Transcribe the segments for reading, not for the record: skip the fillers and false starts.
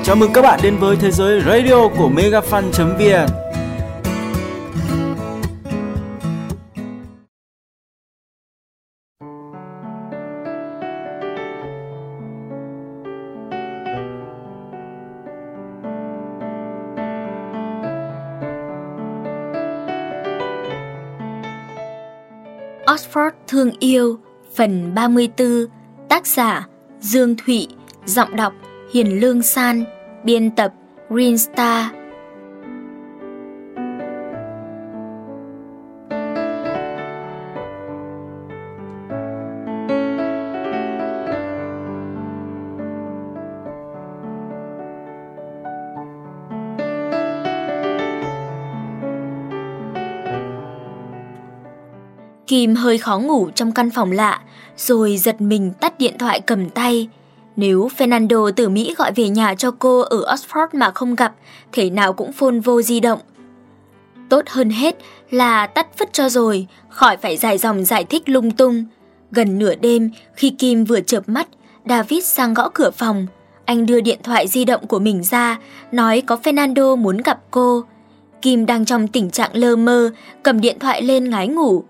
Chào mừng các bạn đến với thế giới radio của megafan.vn. Oxford thương yêu, phần 34, tác giả Dương Thụy, giọng đọc Hiền Lương San, biên tập Green Star. Kim hơi khó ngủ trong căn phòng lạ, rồi giật mình tắt điện thoại cầm tay. Nếu Fernando từ Mỹ gọi về nhà cho cô ở Oxford mà không gặp, thể nào cũng phone vô di động. Tốt hơn hết là tắt phứt cho rồi, khỏi phải dài dòng giải thích lung tung. Gần nửa đêm, khi Kim vừa chợp mắt, David sang gõ cửa phòng. Anh đưa điện thoại di động của mình ra, nói có Fernando muốn gặp cô. Kim đang trong tình trạng lơ mơ, cầm điện thoại lên ngái ngủ.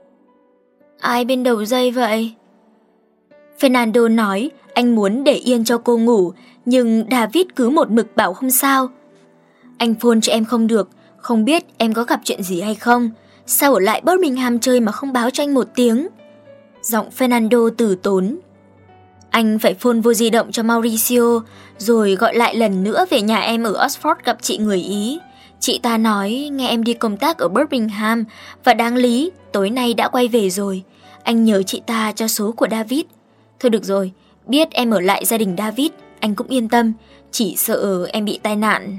Ai bên đầu dây vậy? Fernando nói anh muốn để yên cho cô ngủ, nhưng David cứ một mực bảo không sao. Anh phone cho em không được, không biết em có gặp chuyện gì hay không. Sao ở lại Birmingham chơi mà không báo cho anh một tiếng? Giọng Fernando từ tốn. Anh phải phone vô di động cho Mauricio, rồi gọi lại lần nữa về nhà em ở Oxford gặp chị người Ý. Chị ta nói nghe em đi công tác ở Birmingham, và đáng lý tối nay đã quay về rồi. Anh nhờ chị ta cho số của David. Thôi được rồi, biết em ở lại gia đình David, anh cũng yên tâm, chỉ sợ em bị tai nạn.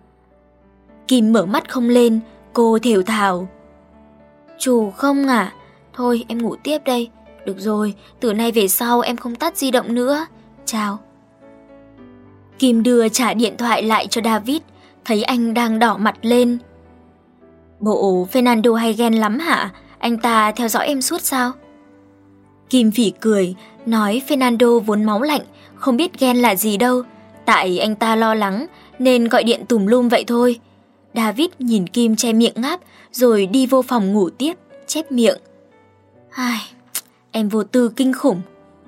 Kim mở mắt không lên, cô thều thào. Chủ không à? Thôi em ngủ tiếp đây. Được rồi, từ nay về sau em không tắt di động nữa. Chào. Kim đưa trả điện thoại lại cho David, thấy anh đang đỏ mặt lên. Bộ Fernando hay ghen lắm hả? Anh ta theo dõi em suốt sao? Kim phỉ cười, nói Fernando vốn máu lạnh, không biết ghen là gì đâu. Tại anh ta lo lắng nên gọi điện tùm lum vậy thôi. David nhìn Kim che miệng ngáp, rồi đi vô phòng ngủ tiếp, chép miệng. Ai, em vô tư kinh khủng.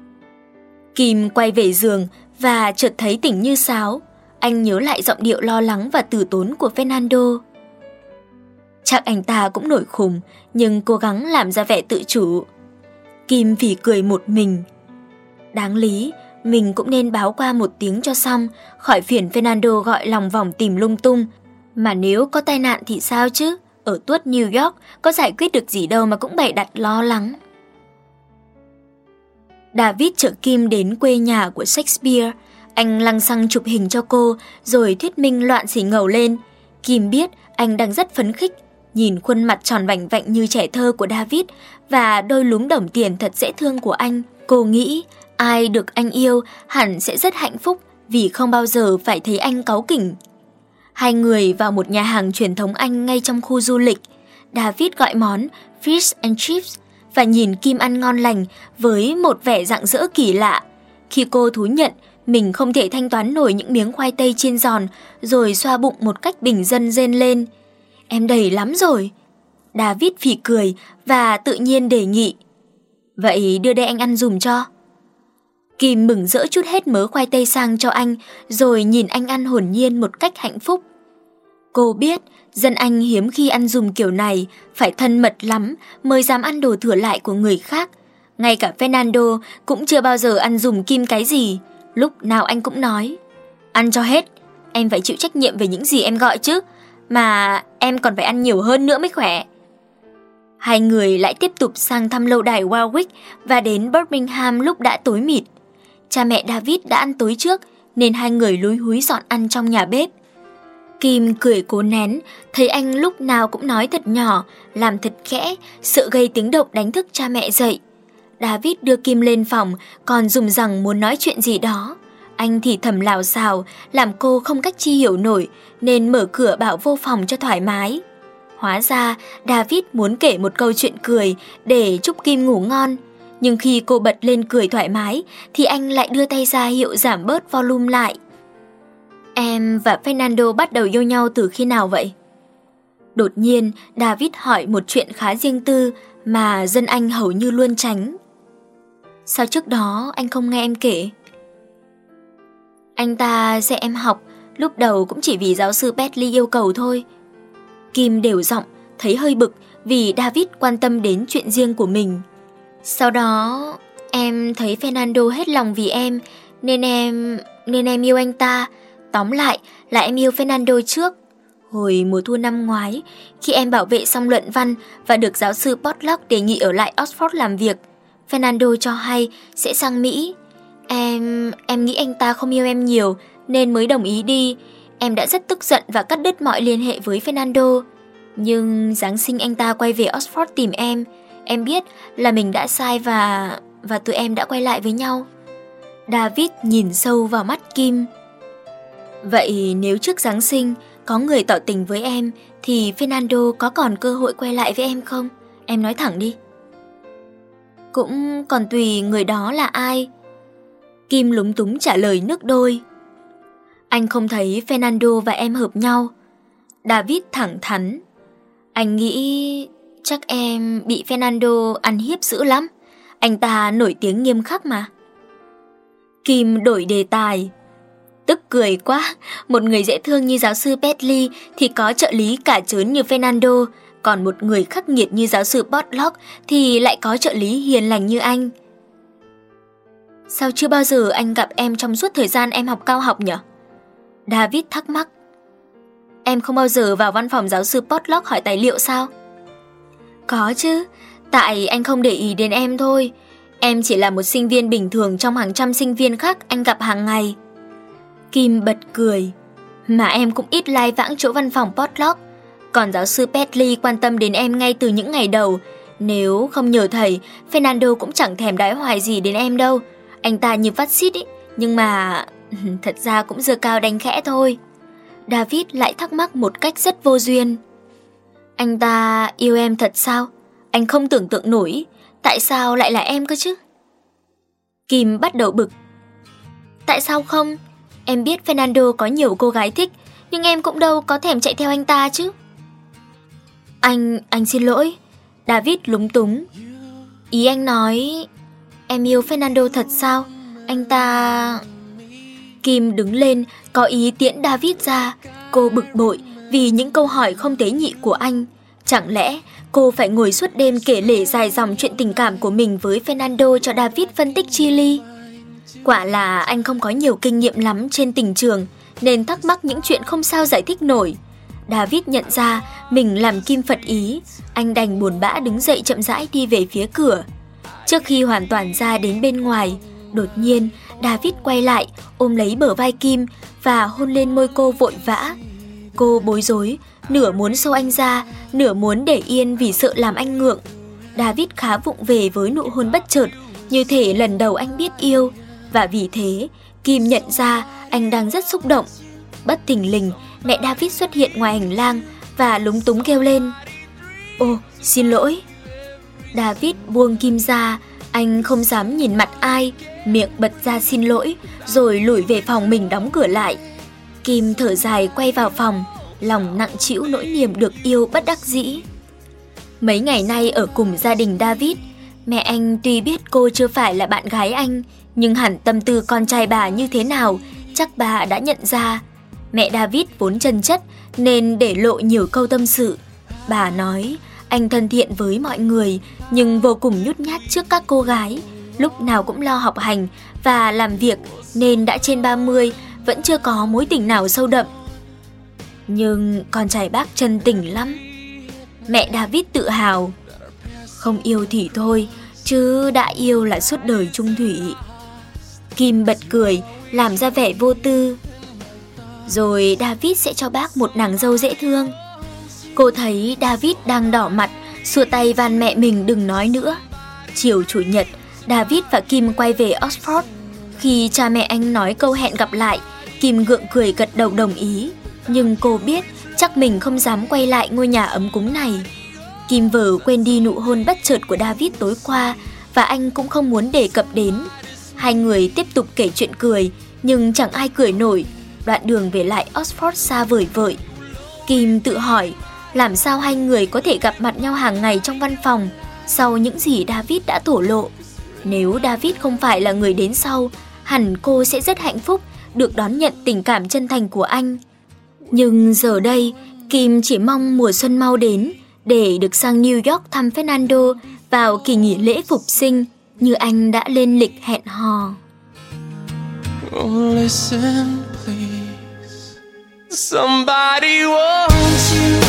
Kim quay về giường và chợt thấy tỉnh như sáo. Anh nhớ lại giọng điệu lo lắng và từ tốn của Fernando. Chắc anh ta cũng nổi khùng, nhưng cố gắng làm ra vẻ tự chủ. Kim phỉ cười một mình. Đáng lý, mình cũng nên báo qua một tiếng cho xong, khỏi phiền Fernando gọi lòng vòng tìm lung tung. Mà nếu có tai nạn thì sao chứ? Ở tuốt New York có giải quyết được gì đâu mà cũng bày đặt lo lắng. David chở Kim đến quê nhà của Shakespeare. Anh lăng xăng chụp hình cho cô, rồi thuyết minh loạn xì ngầu lên. Kim biết anh đang rất phấn khích. Nhìn khuôn mặt tròn vành vạnh như trẻ thơ của David và đôi lúm đồng tiền thật dễ thương của anh, cô nghĩ ai được anh yêu hẳn sẽ rất hạnh phúc vì không bao giờ phải thấy anh cáu kỉnh. Hai người vào một nhà hàng truyền thống Anh ngay trong khu du lịch. David gọi món Fish and Chips và nhìn Kim ăn ngon lành với một vẻ rạng rỡ kỳ lạ. Khi cô thú nhận mình không thể thanh toán nổi những miếng khoai tây chiên giòn, rồi xoa bụng một cách bình dân rên lên. Em đầy lắm rồi. David phì cười và tự nhiên đề nghị. Vậy đưa đây anh ăn dùm cho. Kim mừng rỡ trút hết mớ khoai tây sang cho anh, rồi nhìn anh ăn hồn nhiên một cách hạnh phúc. Cô biết dân Anh hiếm khi ăn dùm kiểu này, phải thân mật lắm mới dám ăn đồ thừa lại của người khác. Ngay cả Fernando cũng chưa bao giờ ăn dùm Kim cái gì. Lúc nào anh cũng nói, ăn cho hết, em phải chịu trách nhiệm về những gì em gọi chứ, mà em còn phải ăn nhiều hơn nữa mới khỏe. Hai người lại tiếp tục sang thăm lâu đài Warwick và đến Birmingham lúc đã tối mịt. Cha mẹ David đã ăn tối trước nên hai người lúi húi dọn ăn trong nhà bếp. Kim cười cố nén, thấy anh lúc nào cũng nói thật nhỏ, làm thật khẽ, sợ gây tiếng động đánh thức cha mẹ dậy. David đưa Kim lên phòng, còn dùng rằng muốn nói chuyện gì đó. Anh thì thầm lào xào, làm cô không cách chi hiểu nổi, nên mở cửa bảo vô phòng cho thoải mái. Hóa ra, David muốn kể một câu chuyện cười để chúc Kim ngủ ngon. Nhưng khi cô bật lên cười thoải mái, thì anh lại đưa tay ra hiệu giảm bớt volume lại. Em và Fernando bắt đầu yêu nhau từ khi nào vậy? Đột nhiên, David hỏi một chuyện khá riêng tư mà dân Anh hầu như luôn tránh. Sao trước đó anh không nghe em kể? Anh ta dạy em học, lúc đầu cũng chỉ vì giáo sư Bentley yêu cầu thôi. Kim đều giọng, thấy hơi bực vì David quan tâm đến chuyện riêng của mình. Sau đó, em thấy Fernando hết lòng vì em, nên em yêu anh ta. Tóm lại là em yêu Fernando trước. Hồi mùa thu năm ngoái, khi em bảo vệ xong luận văn và được giáo sư Potluck đề nghị ở lại Oxford làm việc, Fernando cho hay sẽ sang Mỹ. Em nghĩ anh ta không yêu em nhiều nên mới đồng ý đi. Em đã rất tức giận và cắt đứt mọi liên hệ với Fernando. Nhưng Giáng sinh anh ta quay về Oxford tìm em. Em biết là mình đã sai và tụi em đã quay lại với nhau. David nhìn sâu vào mắt Kim. Vậy nếu trước Giáng sinh có người tỏ tình với em thì Fernando có còn cơ hội quay lại với em không? Em nói thẳng đi. Cũng còn tùy người đó là ai. Kim lúng túng trả lời nước đôi. Anh không thấy Fernando và em hợp nhau. David thẳng thắn. Anh nghĩ chắc em bị Fernando ăn hiếp dữ lắm. Anh ta nổi tiếng nghiêm khắc mà. Kim đổi đề tài. Tức cười quá, một người dễ thương như giáo sư Bentley thì có trợ lý cả trớn như Fernando, còn một người khắc nghiệt như giáo sư Potluck thì lại có trợ lý hiền lành như anh. Sao chưa bao giờ anh gặp em trong suốt thời gian em học cao học nhỉ? David thắc mắc. Em không bao giờ vào văn phòng giáo sư Potluck hỏi tài liệu sao? Có chứ, tại anh không để ý đến em thôi. Em chỉ là một sinh viên bình thường trong hàng trăm sinh viên khác anh gặp hàng ngày. Kim bật cười. Mà em cũng ít lai vãng chỗ văn phòng Potluck. Còn giáo sư Bentley quan tâm đến em ngay từ những ngày đầu. Nếu không nhờ thầy, Fernando cũng chẳng thèm đái hoài gì đến em đâu. Anh ta như phát xít ý, nhưng mà thật ra cũng giơ cao đánh khẽ thôi. David lại thắc mắc một cách rất vô duyên. Anh ta yêu em thật sao? Anh không tưởng tượng nổi. Tại sao lại là em cơ chứ? Kim bắt đầu bực. Tại sao không? Em biết Fernando có nhiều cô gái thích, nhưng em cũng đâu có thèm chạy theo anh ta chứ. Anh xin lỗi. David lúng túng. Ý anh nói em yêu Fernando thật sao? Anh ta... Kim đứng lên, có ý tiễn David ra. Cô bực bội vì những câu hỏi không tế nhị của anh. Chẳng lẽ cô phải ngồi suốt đêm kể lể dài dòng chuyện tình cảm của mình với Fernando cho David phân tích chi ly? Quả là anh không có nhiều kinh nghiệm lắm trên tình trường, nên thắc mắc những chuyện không sao giải thích nổi. David nhận ra mình làm Kim phật ý. Anh đành buồn bã đứng dậy chậm rãi đi về phía cửa. Trước khi hoàn toàn ra đến bên ngoài, đột nhiên David quay lại, ôm lấy bờ vai Kim và hôn lên môi cô vội vã. Cô bối rối, nửa muốn xô anh ra, nửa muốn để yên vì sợ làm anh ngượng. David khá vụng về với nụ hôn bất chợt, như thể lần đầu anh biết yêu. Và vì thế, Kim nhận ra anh đang rất xúc động. Bất thình lình, mẹ David xuất hiện ngoài hành lang và lúng túng kêu lên. Ồ, xin lỗi. David buông Kim ra, anh không dám nhìn mặt ai, miệng bật ra xin lỗi, rồi lủi về phòng mình đóng cửa lại. Kim thở dài quay vào phòng, lòng nặng trĩu nỗi niềm được yêu bất đắc dĩ. Mấy ngày nay ở cùng gia đình David, mẹ anh tuy biết cô chưa phải là bạn gái anh, nhưng hẳn tâm tư con trai bà như thế nào, chắc bà đã nhận ra. Mẹ David vốn chân chất nên để lộ nhiều câu tâm sự. Bà nói anh thân thiện với mọi người nhưng vô cùng nhút nhát trước các cô gái, lúc nào cũng lo học hành và làm việc nên đã trên 30 vẫn chưa có mối tình nào sâu đậm. Nhưng con trai bác chân tình lắm. Mẹ David tự hào. Không yêu thì thôi, chứ đã yêu là suốt đời chung thủy. Kim bật cười, làm ra vẻ vô tư. Rồi David sẽ cho bác một nàng dâu dễ thương. Cô thấy David đang đỏ mặt, xua tay van mẹ mình đừng nói nữa. Chiều Chủ nhật, David và Kim quay về Oxford. Khi cha mẹ anh nói câu hẹn gặp lại, Kim gượng cười gật đầu đồng ý. Nhưng cô biết chắc mình không dám quay lại ngôi nhà ấm cúng này. Kim vờ quên đi nụ hôn bất chợt của David tối qua, và anh cũng không muốn đề cập đến. Hai người tiếp tục kể chuyện cười, nhưng chẳng ai cười nổi. đoạn đường về lại Oxford xa vời vợi. Kim tự hỏi làm sao hai người có thể gặp mặt nhau hàng ngày trong văn phòng sau những gì David đã thổ lộ. Nếu David không phải là người đến sau, hẳn cô sẽ rất hạnh phúc được đón nhận tình cảm chân thành của anh. Nhưng giờ đây, Kim chỉ mong mùa xuân mau đến để được sang New York thăm Fernando vào kỳ nghỉ lễ phục sinh như anh đã lên lịch hẹn hò. Oh, listen, please. Somebody wants you.